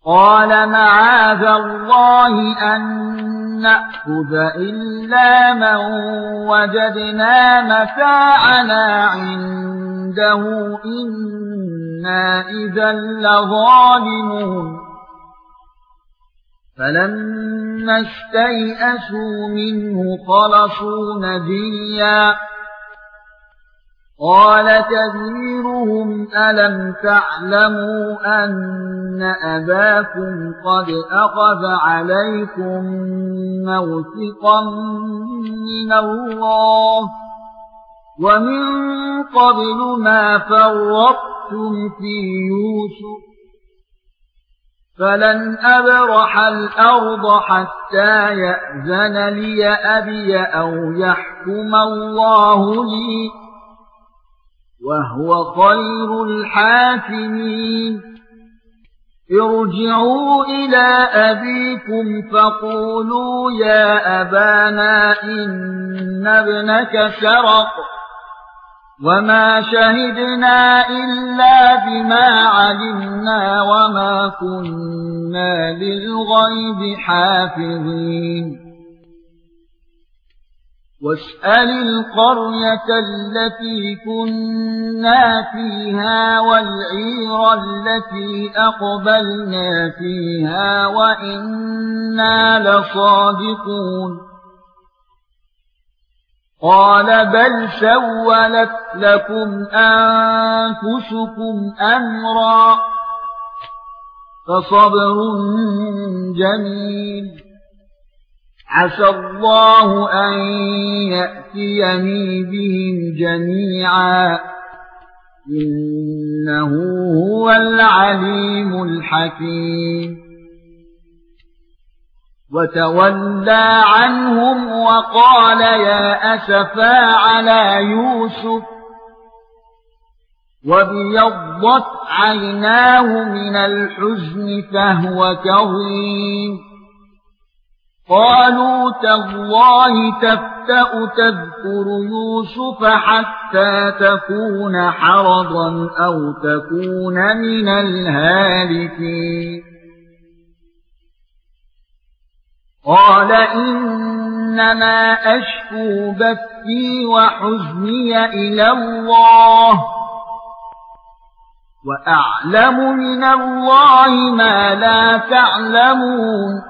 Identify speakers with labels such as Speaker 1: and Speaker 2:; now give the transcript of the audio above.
Speaker 1: قال معاذ الله أن نأخذ إلا من وجدنا متاعنا عنده إنا إذا لظالمون فلما استيئسوا منه خلصوا نجيا قال كبيرهم ألم تعلموا أن أباكم قد أخذ عليكم موثقا من الله ومن قبل ما فرطتم في يوسف فلن أبرح الأرض حتى يأذن لي أبي أو يحكم الله لي وهو خير الحاكمين ارجعوا إلى أبيكم فقولوا يا أبانا إن ابنك سرق وما شهدنا إلا بما علمنا وما كنا للغيب حافظين واسأل القرية التي كنا فيها والعير التي أقبلنا فيها وإنا لصادقون قال بل سولت لكم أنفسكم أمرا فصبر جميل عسى الله أن يأتيني بهم جميعا إنه هو العليم الحكيم وتولى عنهم وقال يا أسفا على يوسف وابيضت عيناه من الحزن فهو كظيم قالوا تالله تفتأ تذكر يوسف حتى تكون حرضا أو تكون من الهالكين قال إنما أشكو بثي وحزني إلى الله وأعلم من الله ما لا تعلمون